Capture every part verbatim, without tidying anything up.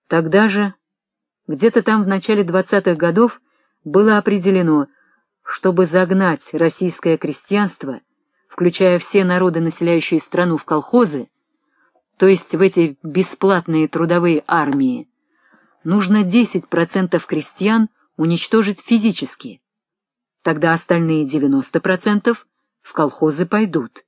Тогда же, где-то там в начале двадцатых годов, было определено, чтобы загнать российское крестьянство, включая все народы, населяющие страну, в колхозы, то есть в эти бесплатные трудовые армии, нужно десять процентов крестьян уничтожить физически. Тогда остальные девяносто процентов в колхозы пойдут.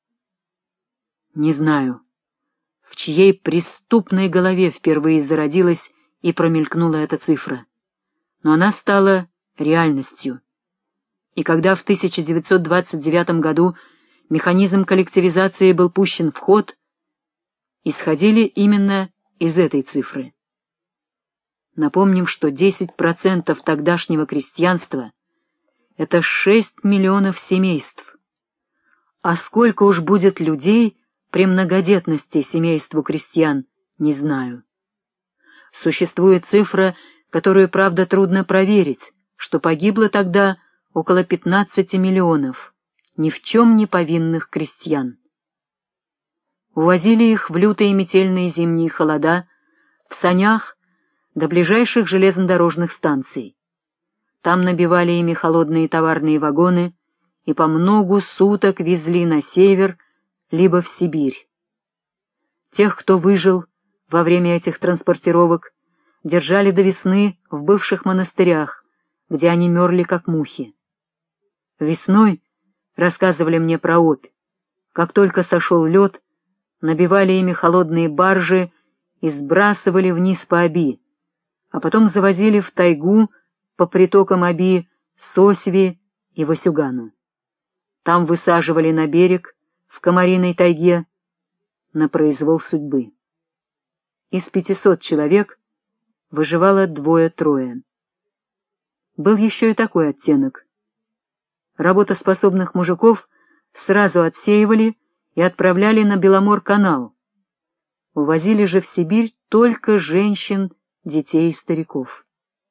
Не знаю, в чьей преступной голове впервые зародилась и промелькнула эта цифра, но она стала реальностью. И когда в тысяча девятьсот двадцать девятом году механизм коллективизации был пущен в ход, исходили именно из этой цифры. Напомним, что десять процентов тогдашнего крестьянства — это шесть миллионов семейств. А сколько уж будет людей при многодетности семейству крестьян, не знаю. Существует цифра, которую, правда, трудно проверить, что погибло тогда около пятнадцати миллионов ни в чем не повинных крестьян. Увозили их в лютые метельные зимние холода в санях до ближайших железнодорожных станций. Там набивали ими холодные товарные вагоны и по многу суток везли на север либо в Сибирь. Тех, кто выжил во время этих транспортировок, держали до весны в бывших монастырях, где они мерли как мухи. Весной, рассказывали мне про Обь, как только сошел лед, набивали ими холодные баржи и сбрасывали вниз по Оби, а потом завозили в тайгу по притокам Оби, Сосьве и Васюгану. Там высаживали на берег, в комариной тайге, на произвол судьбы. Из пятисот человек выживало двое-трое. Был еще и такой оттенок. Работоспособных мужиков сразу отсеивали и отправляли на Беломор-канал. Увозили же в Сибирь только женщин, детей и стариков.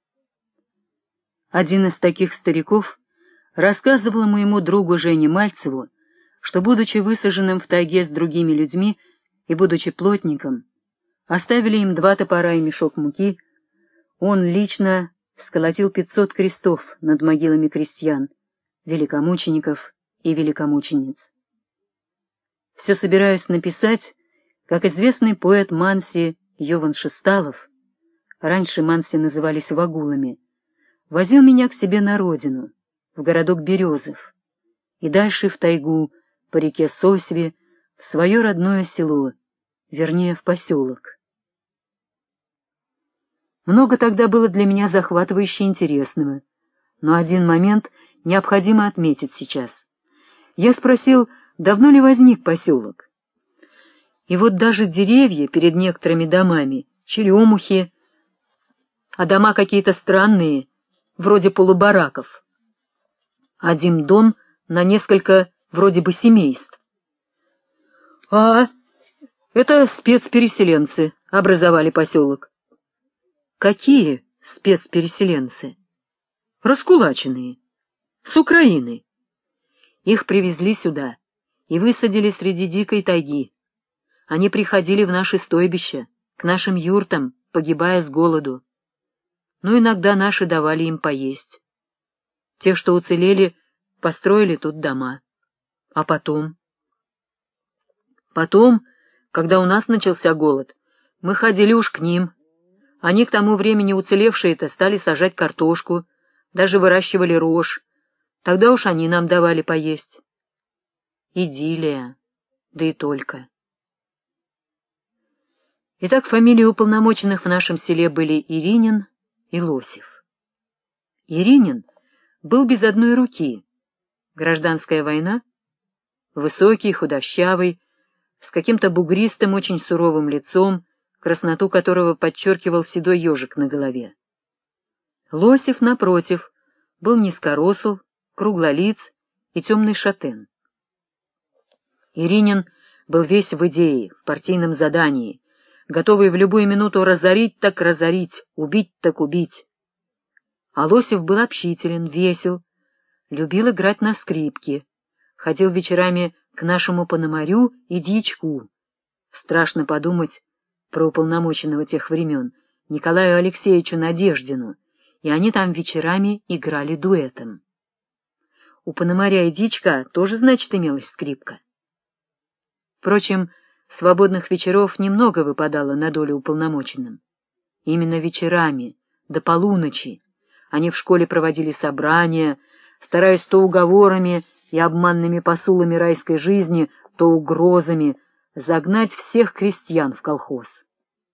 Один из таких стариков рассказывал моему другу Жене Мальцеву, что, будучи высаженным в тайге с другими людьми и будучи плотником, оставили им два топора и мешок муки, он лично сколотил пятьсот крестов над могилами крестьян, великомучеников и великомучениц. Все собираюсь написать, как известный поэт Манси Йован Шесталов, раньше Манси назывались вагулами, возил меня к себе на родину, в городок Березов, и дальше в тайгу, по реке Сосьве, в свое родное село, вернее, в поселок. Много тогда было для меня захватывающе интересного, но один момент необходимо отметить сейчас. Я спросил, давно ли возник поселок. И вот даже деревья перед некоторыми домами, черемухи, а дома какие-то странные, вроде полубараков. Один дом на несколько вроде бы семейств. А, это спецпереселенцы образовали поселок. Какие спецпереселенцы? Раскулаченные, с Украины. Их привезли сюда и высадили среди дикой тайги. Они приходили в наши стойбища, к нашим юртам, погибая с голоду. Но иногда наши давали им поесть. Те, что уцелели, построили тут дома. А потом? Потом, когда у нас начался голод, мы ходили уж к ним. Они к тому времени уцелевшие-то стали сажать картошку, даже выращивали рожь. Тогда уж они нам давали поесть. Идиллия, да и только. Итак, фамилии уполномоченных в нашем селе были Иринин и Лосев. Иринин был без одной руки. Гражданская война, высокий, худощавый, с каким-то бугристым, очень суровым лицом, красноту которого подчеркивал седой ежик на голове. Лосев, напротив, был низкоросл, круглолиц и темный шатен. Иринин был весь в идее, в партийном задании, готовый в любую минуту разорить так разорить, убить так убить. А Лосев был общителен, весел, любил играть на скрипке, ходил вечерами к нашему Пономарю и Дьячку. Страшно подумать про уполномоченного тех времен, Николаю Алексеевичу Надеждину, и они там вечерами играли дуэтом. У Пономаря и Дичка тоже, значит, имелась скрипка. Впрочем, свободных вечеров немного выпадало на долю уполномоченным. Именно вечерами, до полуночи, они в школе проводили собрания, стараясь то уговорами и обманными посулами райской жизни, то угрозами загнать всех крестьян в колхоз.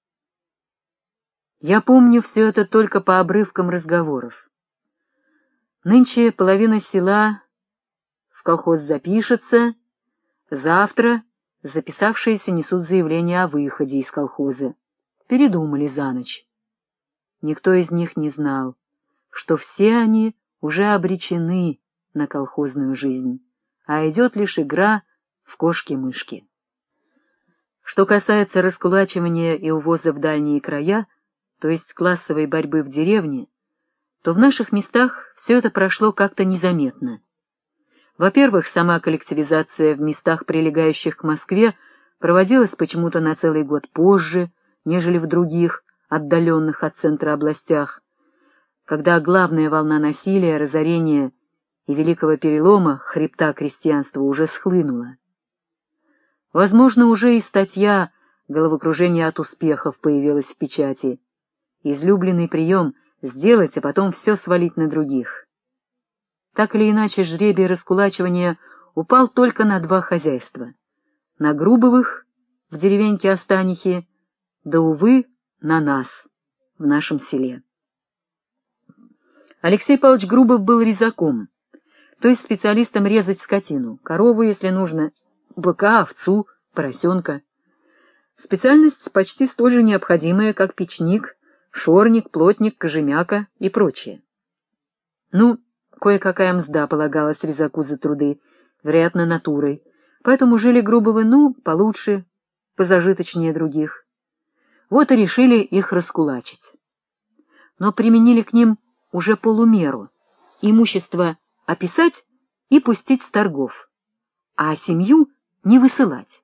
Я помню все это только по обрывкам разговоров. Нынче половина села в колхоз запишется, завтра записавшиеся несут заявление о выходе из колхоза. Передумали за ночь. Никто из них не знал, что все они уже обречены на колхозную жизнь, а идет лишь игра в кошки-мышки. Что касается раскулачивания и увоза в дальние края, то есть классовой борьбы в деревне, то в наших местах все это прошло как-то незаметно. Во-первых, сама коллективизация в местах, прилегающих к Москве, проводилась почему-то на целый год позже, нежели в других, отдаленных от центра областях, когда главная волна насилия, разорения и великого перелома хребта крестьянства уже схлынула. Возможно, уже и статья «Головокружение от успехов» появилась в печати. Излюбленный прием — сделать, а потом все свалить на других. Так или иначе, жребий раскулачивания упал только на два хозяйства. На Грубовых в деревеньке Останихи, да, увы, на нас, в нашем селе. Алексей Павлович Грубов был резаком, то есть специалистом резать скотину, корову, если нужно, быка, овцу, поросенка. Специальность почти столь же необходимая, как печник, шорник, плотник, кожемяка и прочее. Ну, кое-какая мзда полагалась резаку за труды, вероятно, натурой, поэтому жили Грубовы, ну, получше, позажиточнее других. Вот и решили их раскулачить. Но применили к ним уже полумеру, имущество описать и пустить с торгов, а семью не высылать.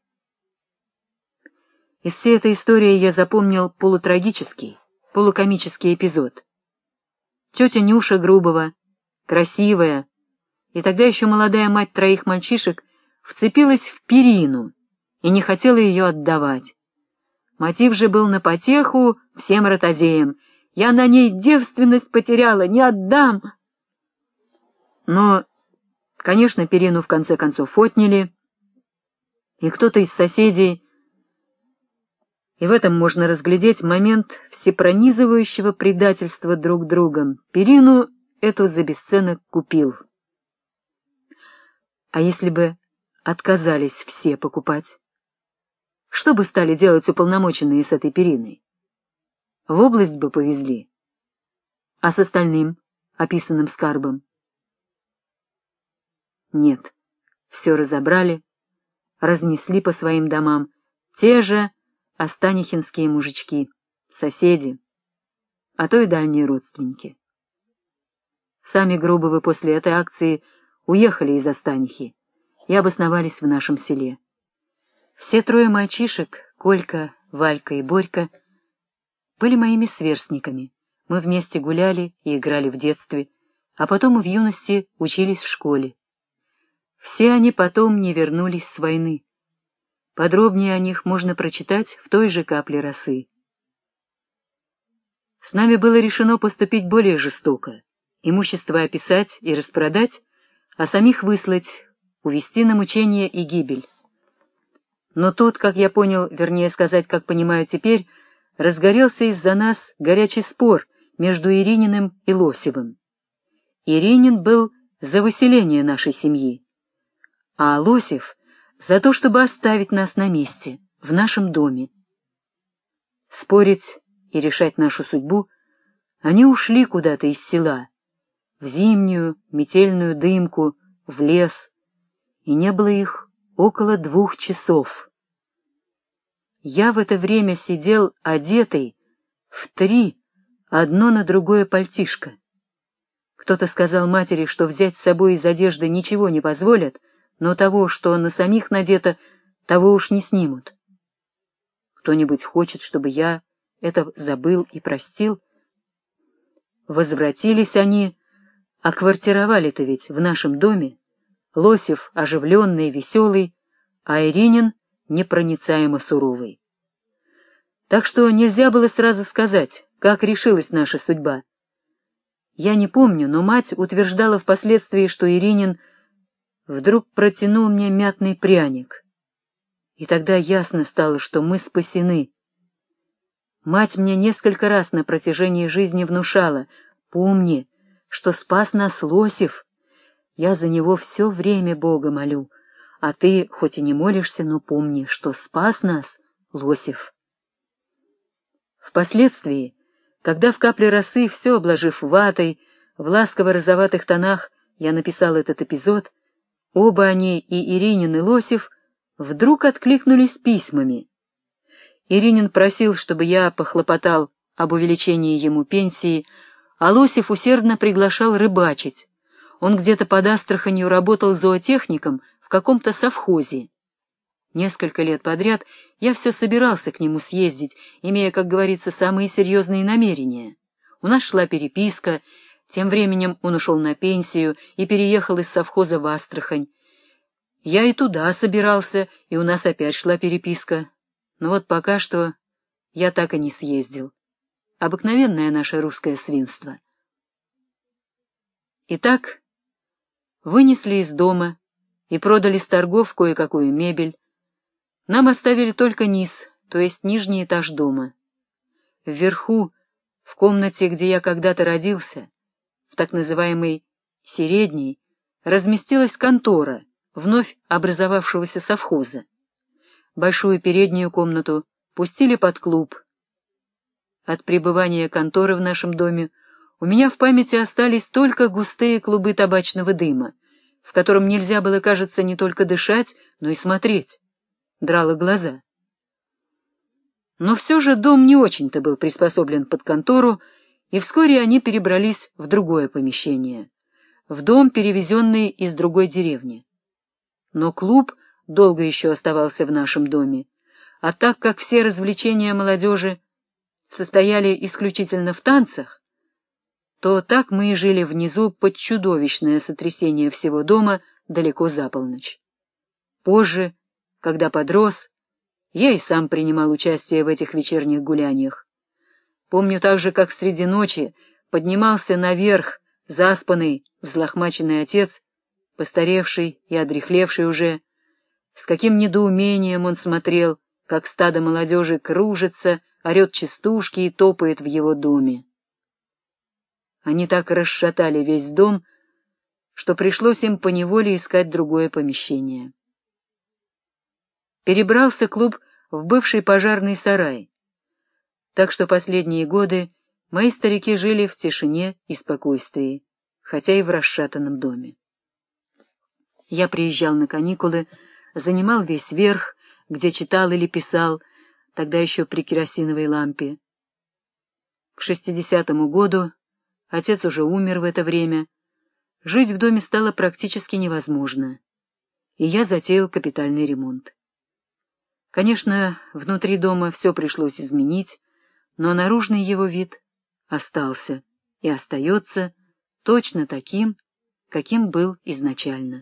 Из всей этой истории я запомнил полутрагический, полукомический эпизод. Тетя Нюша Грубова, красивая и тогда еще молодая мать троих мальчишек, вцепилась в перину и не хотела ее отдавать. Мотив же был на потеху всем ротозеям: «Я на ней девственность потеряла, не отдам!» Но, конечно, перину в конце концов отняли, и кто-то из соседей, и в этом можно разглядеть момент всепронизывающего предательства друг другом, перину эту за бесценок купил. А если бы отказались все покупать? Что бы стали делать уполномоченные с этой периной? В область бы повезли. А с остальным, описанным скарбом? Нет, все разобрали, разнесли по своим домам те же останихинские мужички, соседи, а то и дальние родственники. Сами Грубовы после этой акции уехали из Останихи и обосновались в нашем селе. Все трое мальчишек, Колька, Валька и Борька, были моими сверстниками. Мы вместе гуляли и играли в детстве, а потом и в юности учились в школе. Все они потом не вернулись с войны. Подробнее о них можно прочитать в той же «Капле росы». С нами было решено поступить более жестоко, имущество описать и распродать, а самих выслать, увезти на мучение и гибель. Но тут, как я понял, вернее сказать, как понимаю теперь, разгорелся из-за нас горячий спор между Ирининым и Лосевым. Иринин был за выселение нашей семьи, а Лосев за то, чтобы оставить нас на месте, в нашем доме. Спорить и решать нашу судьбу они ушли куда-то из села, в зимнюю метельную дымку, в лес, и не было их около двух часов. Я в это время сидел одетый в три, одно на другое пальтишко. Кто-то сказал матери, что взять с собой из одежды ничего не позволят, но того, что на самих надето, того уж не снимут. Кто-нибудь хочет, чтобы я это забыл и простил. Возвратились они, а квартировали-то ведь в нашем доме. Лосев оживленный, веселый, а Иринин непроницаемо суровый. Так что нельзя было сразу сказать, как решилась наша судьба. Я не помню, но мать утверждала впоследствии, что Иринин вдруг протянул мне мятный пряник. И тогда ясно стало, что мы спасены. Мать мне несколько раз на протяжении жизни внушала: «Помни, что спас нас Лосев. Я за него все время Бога молю, а ты хоть и не молишься, но помни, что спас нас Лосев». Впоследствии, когда в капле росы, все обложив ватой, в ласково-розоватых тонах я написал этот эпизод, оба они, и Иринин, и Лосев, вдруг откликнулись письмами. Иринин просил, чтобы я похлопотал об увеличении ему пенсии, а Лосев усердно приглашал рыбачить. Он где-то под Астраханью работал зоотехником в каком-то совхозе. Несколько лет подряд я все собирался к нему съездить, имея, как говорится, самые серьезные намерения. У нас шла переписка, тем временем он ушел на пенсию и переехал из совхоза в Астрахань. Я и туда собирался, и у нас опять шла переписка. Но вот пока что я так и не съездил. Обыкновенное наше русское свинство. Итак, вынесли из дома и продали с торгов кое-какую мебель. Нам оставили только низ, то есть нижний этаж дома. Вверху, в комнате, где я когда-то родился, в так называемой «середней», разместилась контора вновь образовавшегося совхоза. Большую переднюю комнату пустили под клуб. От пребывания конторы в нашем доме у меня в памяти остались только густые клубы табачного дыма, в котором нельзя было, кажется, не только дышать, но и смотреть. Драло глаза. Но все же дом не очень-то был приспособлен под контору, и вскоре они перебрались в другое помещение, в дом, перевезенный из другой деревни. Но клуб долго еще оставался в нашем доме, а так как все развлечения молодежи состояли исключительно в танцах, то так мы и жили внизу под чудовищное сотрясение всего дома далеко за полночь. Позже, когда подрос, я и сам принимал участие в этих вечерних гуляниях. Помню также, как среди ночи поднимался наверх заспанный, взлохмаченный отец, постаревший и одряхлевший уже, с каким недоумением он смотрел, как стадо молодежи кружится, орет частушки и топает в его доме. Они так расшатали весь дом, что пришлось им поневоле искать другое помещение. Перебрался клуб в бывший пожарный сарай, так что последние годы мои старики жили в тишине и спокойствии, хотя и в расшатанном доме. Я приезжал на каникулы, занимал весь верх, где читал или писал, тогда еще при керосиновой лампе. К шестидесятому году, отец уже умер в это время, жить в доме стало практически невозможно, и я затеял капитальный ремонт. Конечно, внутри дома все пришлось изменить, но наружный его вид остался и остается точно таким, каким был изначально.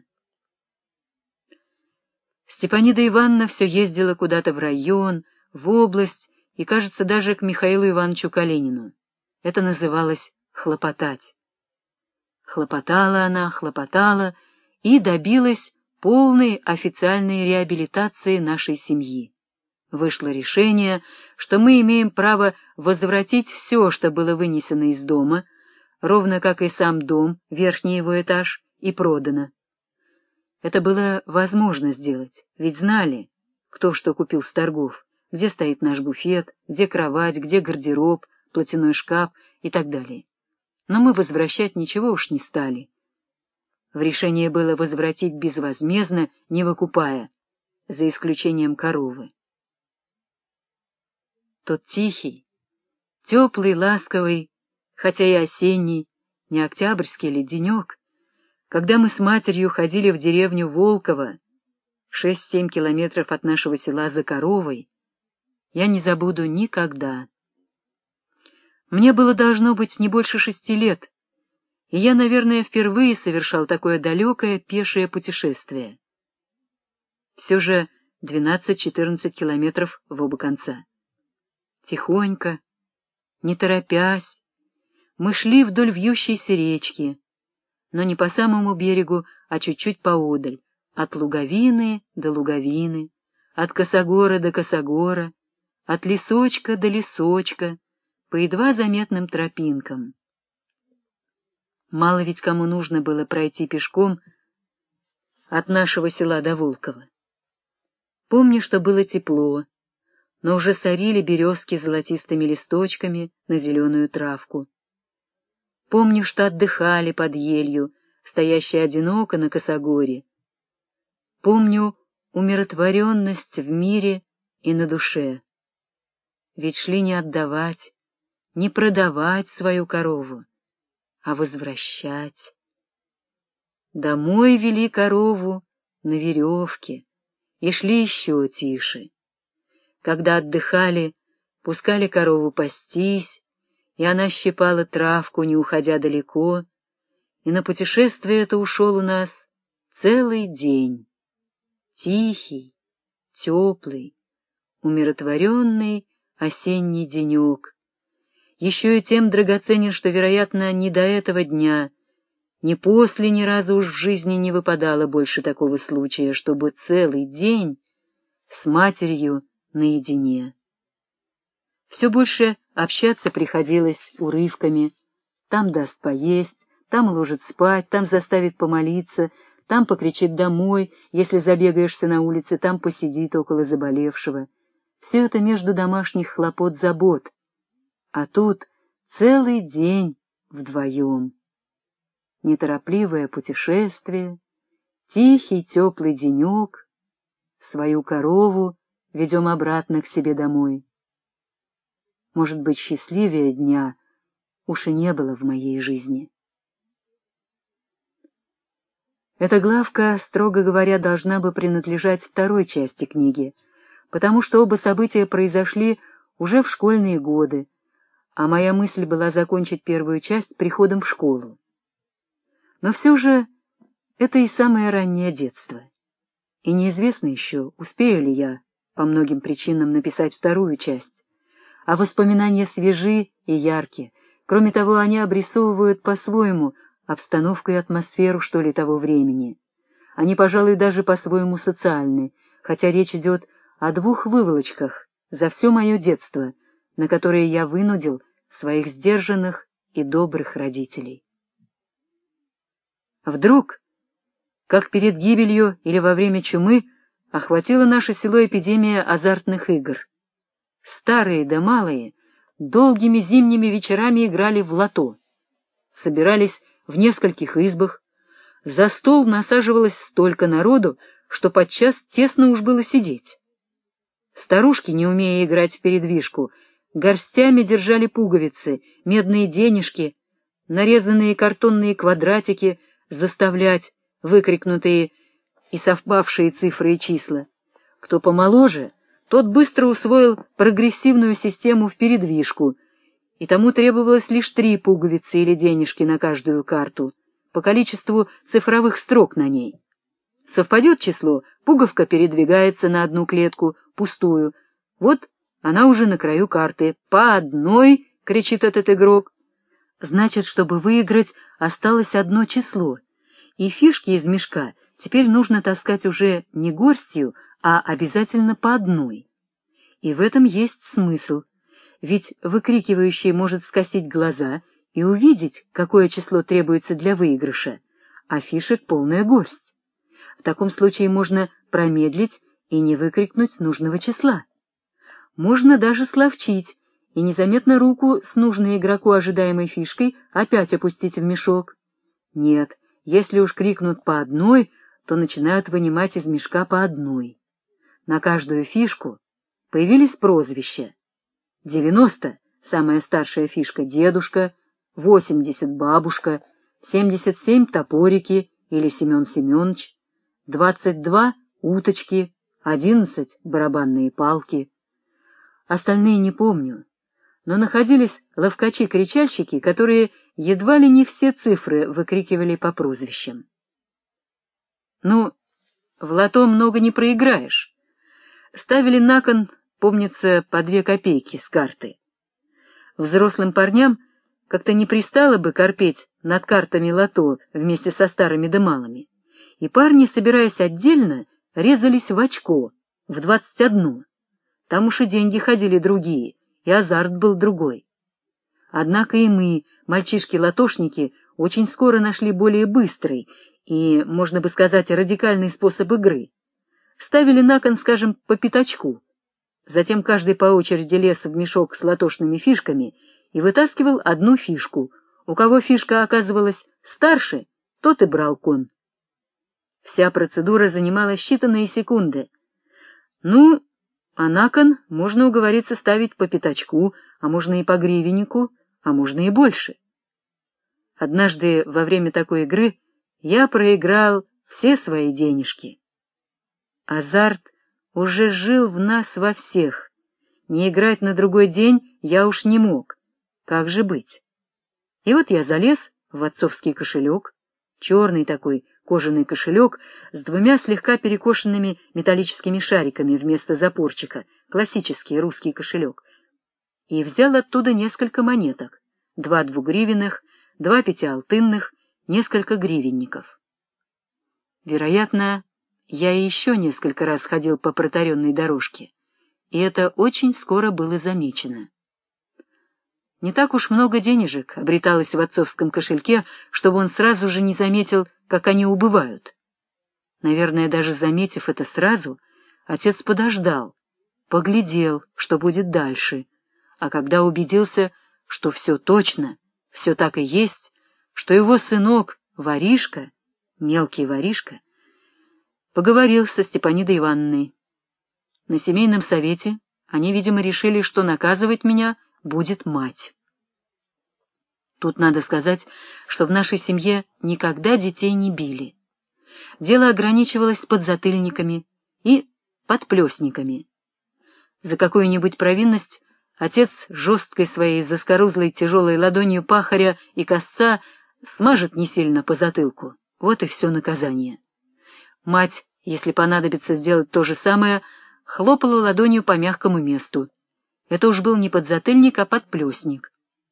Степанида Ивановна все ездила куда-то в район, в область и, кажется, даже к Михаилу Ивановичу Калинину. Это называлось хлопотать. Хлопотала она, хлопотала и добилась полной официальной реабилитации нашей семьи. Вышло решение, что мы имеем право возвратить все, что было вынесено из дома, ровно как и сам дом, верхний его этаж, и продано. Это было возможно сделать, ведь знали, кто что купил с торгов, где стоит наш буфет, где кровать, где гардероб, платяной шкаф и так далее. Но мы возвращать ничего уж не стали. В решении было возвратить безвозмездно, не выкупая, за исключением коровы. Тот тихий, теплый, ласковый, хотя и осенний, не октябрьский ли денек, когда мы с матерью ходили в деревню Волково, шесть-семь километров от нашего села, за коровой, я не забуду никогда. Мне было должно быть не больше шести лет, и я, наверное, впервые совершал такое далекое пешее путешествие. Все же двенадцать-четырнадцать километров в оба конца. Тихонько, не торопясь, мы шли вдоль вьющейся речки, но не по самому берегу, а чуть-чуть поодаль, от луговины до луговины, от косогора до косогора, от лесочка до лесочка, по едва заметным тропинкам. Мало ведь кому нужно было пройти пешком от нашего села до Волкова. Помню, что было тепло, но уже сорили березки золотистыми листочками на зеленую травку. Помню, что отдыхали под елью, стоящей одиноко на косогоре. Помню умиротворенность в мире и на душе. Ведь шли не отдавать, не продавать свою корову, а возвращать. Домой вели корову на веревке и шли еще тише. Когда отдыхали, пускали корову пастись, и она щипала травку, не уходя далеко, и на путешествие это ушел у нас целый день. Тихий, теплый, умиротворенный осенний денек. Еще и тем драгоценен, что, вероятно, ни до этого дня, ни после ни разу уж в жизни не выпадало больше такого случая, чтобы целый день с матерью наедине. Все больше общаться приходилось урывками. Там даст поесть, там уложит спать, там заставит помолиться, там покричит домой, если забегаешься на улице, там посидит около заболевшего. Все это между домашних хлопот забот. А тут целый день вдвоем. Неторопливое путешествие, тихий теплый денек, свою корову ведем обратно к себе домой. Может быть, счастливее дня уж и не было в моей жизни. Эта главка, строго говоря, должна бы принадлежать второй части книги, потому что оба события произошли уже в школьные годы, а моя мысль была закончить первую часть приходом в школу. Но все же это и самое раннее детство, и неизвестно еще, успею ли я по многим причинам написать вторую часть. А воспоминания свежи и ярки. Кроме того, они обрисовывают по-своему обстановку и атмосферу, что ли, того времени. Они, пожалуй, даже по-своему социальны, хотя речь идет о двух выволочках за все мое детство, на которые я вынудил своих сдержанных и добрых родителей. Вдруг, как перед гибелью или во время чумы, охватила наше село эпидемия азартных игр. Старые да малые долгими зимними вечерами играли в лото. Собирались в нескольких избах. За стол насаживалось столько народу, что подчас тесно уж было сидеть. Старушки, не умея играть в передвижку, горстями держали пуговицы, медные денежки, нарезанные картонные квадратики заставлять, выкрикнутые и совпавшие цифры и числа. Кто помоложе, тот быстро усвоил прогрессивную систему в передвижку, и тому требовалось лишь три пуговицы или денежки на каждую карту, по количеству цифровых строк на ней. Совпадет число, пуговка передвигается на одну клетку, пустую. Вот она уже на краю карты. «По одной!» — кричит этот игрок. Значит, чтобы выиграть, осталось одно число, и фишки из мешка теперь нужно таскать уже не горстью, а обязательно по одной. И в этом есть смысл, ведь выкрикивающий может скосить глаза и увидеть, какое число требуется для выигрыша, а фишек полная горсть. В таком случае можно промедлить и не выкрикнуть нужного числа. Можно даже словчить и незаметно руку с нужной игроку ожидаемой фишкой опять опустить в мешок. Нет, если уж крикнут по одной, то начинают вынимать из мешка по одной. На каждую фишку появились прозвища. девяносто — самая старшая фишка — дедушка, восемьдесят — бабушка, семьдесят семь — топорики или Семен Семенович, двадцать два — уточки, одиннадцать — барабанные палки. Остальные не помню, Но находились ловкачи-кричальщики, которые едва ли не все цифры выкрикивали по прозвищам. Ну, в лото много не проиграешь. Ставили на кон, помнится, по две копейки с карты. Взрослым парням как-то не пристало бы корпеть над картами лото вместе со старыми да малыми, и парни, собираясь отдельно, резались в очко, в двадцать одно. Там уж и деньги ходили другие, и азарт был другой. Однако и мы, мальчишки-латошники, очень скоро нашли более быстрый и, можно бы сказать, радикальный способ игры. Ставили на кон, скажем, по пятачку. Затем каждый по очереди лез в мешок с латошными фишками и вытаскивал одну фишку. У кого фишка оказывалась старше, тот и брал кон. Вся процедура занимала считанные секунды. Ну, а на кон можно уговориться ставить по пятачку, а можно и по гривеннику, а можно и больше. Однажды во время такой игры я проиграл все свои денежки. Азарт уже жил в нас во всех. Не играть на другой день я уж не мог. Как же быть? И вот я залез в отцовский кошелек, черный такой кожаный кошелек с двумя слегка перекошенными металлическими шариками вместо запорчика, классический русский кошелек, и взял оттуда несколько монеток, два двугривенных, два пятиалтынных, несколько гривенников. Вероятно, я и еще несколько раз ходил по протаренной дорожке, и это очень скоро было замечено. Не так уж много денежек обреталось в отцовском кошельке, чтобы он сразу же не заметил, как они убывают. Наверное, даже заметив это сразу, отец подождал, поглядел, что будет дальше, а когда убедился, что все точно, все так и есть, что его сынок, воришка, мелкий воришка, поговорил со Степанидой Ивановной. На семейном совете они, видимо, решили, что наказывать меня будет мать. Тут надо сказать, что в нашей семье никогда детей не били. Дело ограничивалось подзатыльниками и подплесниками. За какую-нибудь провинность отец жесткой своей заскорузлой тяжелой ладонью пахаря и косца смажет не сильно по затылку. Вот и все наказание. Мать, если понадобится сделать то же самое, хлопала ладонью по мягкому месту. Это уж был не подзатыльник, а подплесник.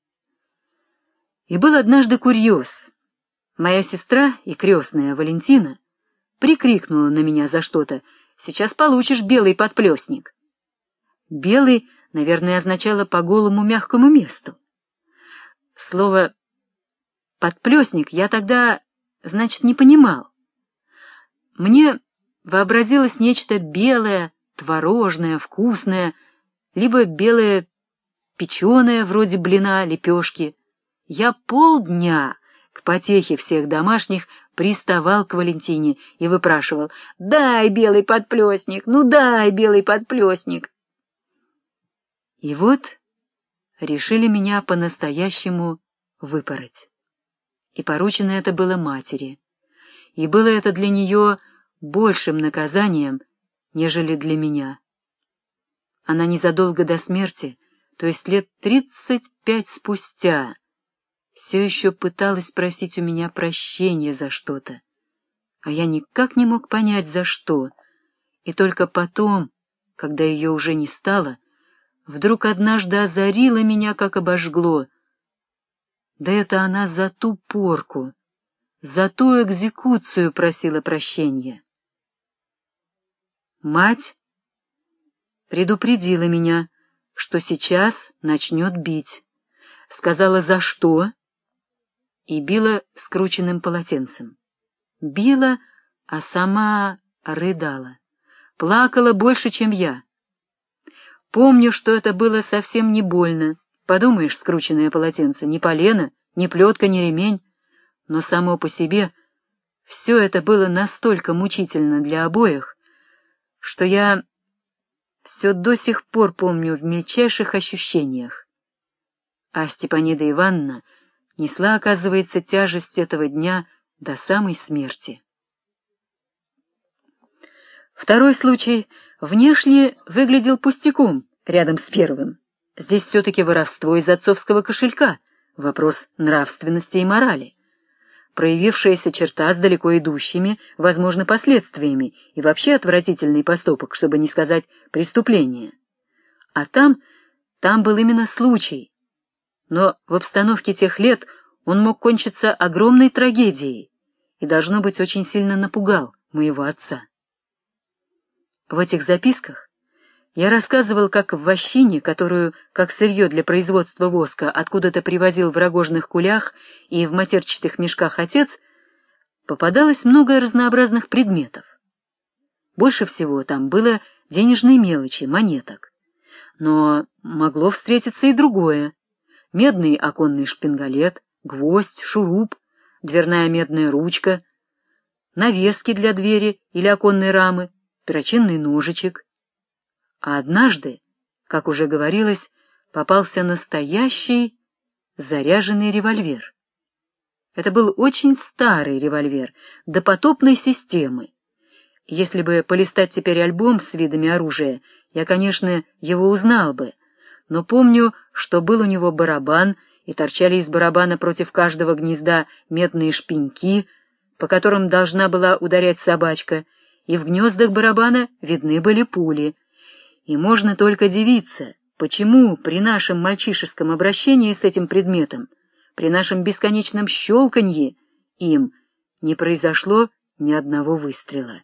И был однажды курьез. Моя сестра и крестная Валентина прикрикнула на меня за что-то: «Сейчас получишь белый подплесник». «Белый», наверное, означало по голому мягкому месту. Слово «подплесник» я тогда, значит, не понимал. Мне вообразилось нечто белое, творожное, вкусное, либо белое печеное, вроде блина, лепешки. Я полдня к потехе всех домашних приставал к Валентине и выпрашивал: «Дай белый подплесник, ну дай белый подплесник». И вот решили меня по-настоящему выпороть. И поручено это было матери. И было это для нее большим наказанием, нежели для меня. Она незадолго до смерти, то есть лет тридцать пять спустя, все еще пыталась просить у меня прощения за что-то, а я никак не мог понять, за что, и только потом, когда ее уже не стало, вдруг однажды озарило меня, как обожгло. Да это она за ту порку, за ту экзекуцию просила прощения. Мать предупредила меня, что сейчас начнет бить, сказала, за что, и била скрученным полотенцем. Била, а сама рыдала, плакала больше, чем я. Помню, что это было совсем не больно. Подумаешь, скрученное полотенце, ни полено, ни плетка, ни ремень. Но само по себе все это было настолько мучительно для обоих, что я все до сих пор помню в мельчайших ощущениях. А Степанида Ивановна несла, оказывается, тяжесть этого дня до самой смерти. Второй случай внешне выглядел пустяком рядом с первым. Здесь все-таки воровство из отцовского кошелька, вопрос нравственности и морали. Проявившаяся черта с далеко идущими, возможно, последствиями и вообще отвратительный поступок, чтобы не сказать преступление. А там, там был именно случай. Но в обстановке тех лет он мог кончиться огромной трагедией и, должно быть, очень сильно напугал моего отца. В этих записках я рассказывал, как в вощине, которую, как сырье для производства воска, откуда-то привозил в рогожных кулях и в матерчатых мешках отец, попадалось много разнообразных предметов. Больше всего там было денежной мелочи, монеток. Но могло встретиться и другое. Медный оконный шпингалет, гвоздь, шуруп, дверная медная ручка, навески для двери или оконной рамы, перочинный ножичек. А однажды, как уже говорилось, попался настоящий заряженный револьвер. Это был очень старый револьвер, допотопной системы. Если бы полистать теперь альбом с видами оружия, я, конечно, его узнал бы, но помню, что был у него барабан, и торчали из барабана против каждого гнезда медные шпеньки, по которым должна была ударять собачка, и в гнездах барабана видны были пули. И можно только дивиться, почему при нашем мальчишеском обращении с этим предметом, при нашем бесконечном щелканье им, не произошло ни одного выстрела.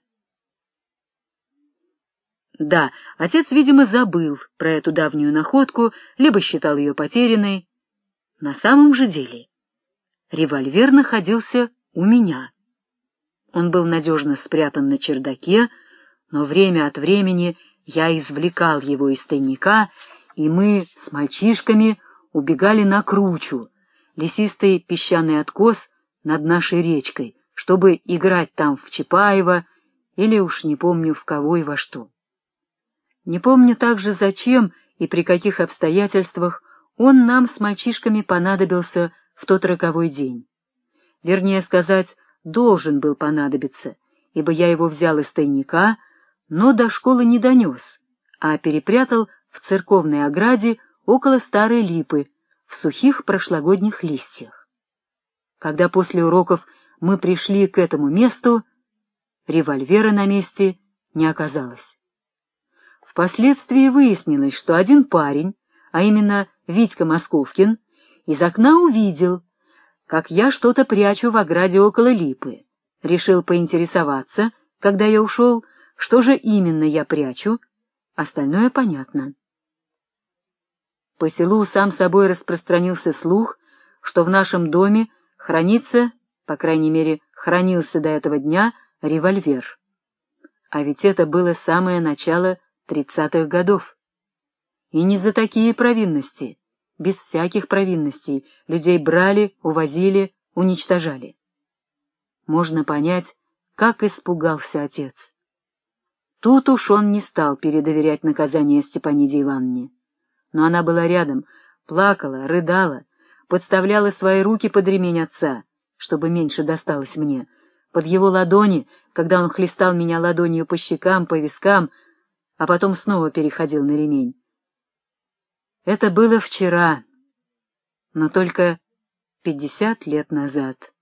Да, отец, видимо, забыл про эту давнюю находку, либо считал ее потерянной. На самом же деле револьвер находился у меня. Он был надежно спрятан на чердаке, но время от времени я извлекал его из тайника, и мы с мальчишками убегали на кручу, лесистый песчаный откос над нашей речкой, чтобы играть там в Чапаева или уж не помню в кого и во что. Не помню также, зачем и при каких обстоятельствах он нам с мальчишками понадобился в тот роковой день. Вернее сказать, должен был понадобиться, ибо я его взял из тайника, но до школы не донес, а перепрятал в церковной ограде около старой липы, в сухих прошлогодних листьях. Когда после уроков мы пришли к этому месту, револьвера на месте не оказалось. Впоследствии выяснилось, что один парень, а именно Витька Московкин, из окна увидел, как я что-то прячу в ограде около липы. Решил поинтересоваться, когда я ушел, что же именно я прячу, остальное понятно. По селу сам собой распространился слух, что в нашем доме хранится, по крайней мере, хранился до этого дня, револьвер. А ведь это было самое начало тридцатых годов. И не за такие провинности, без всяких провинностей, людей брали, увозили, уничтожали. Можно понять, как испугался отец. Тут уж он не стал передоверять наказание Степаниде Ивановне. Но она была рядом, плакала, рыдала, подставляла свои руки под ремень отца, чтобы меньше досталось мне, под его ладони, когда он хлестал меня ладонью по щекам, по вискам, а потом снова переходил на ремень. Это было вчера, но только пятьдесят лет назад.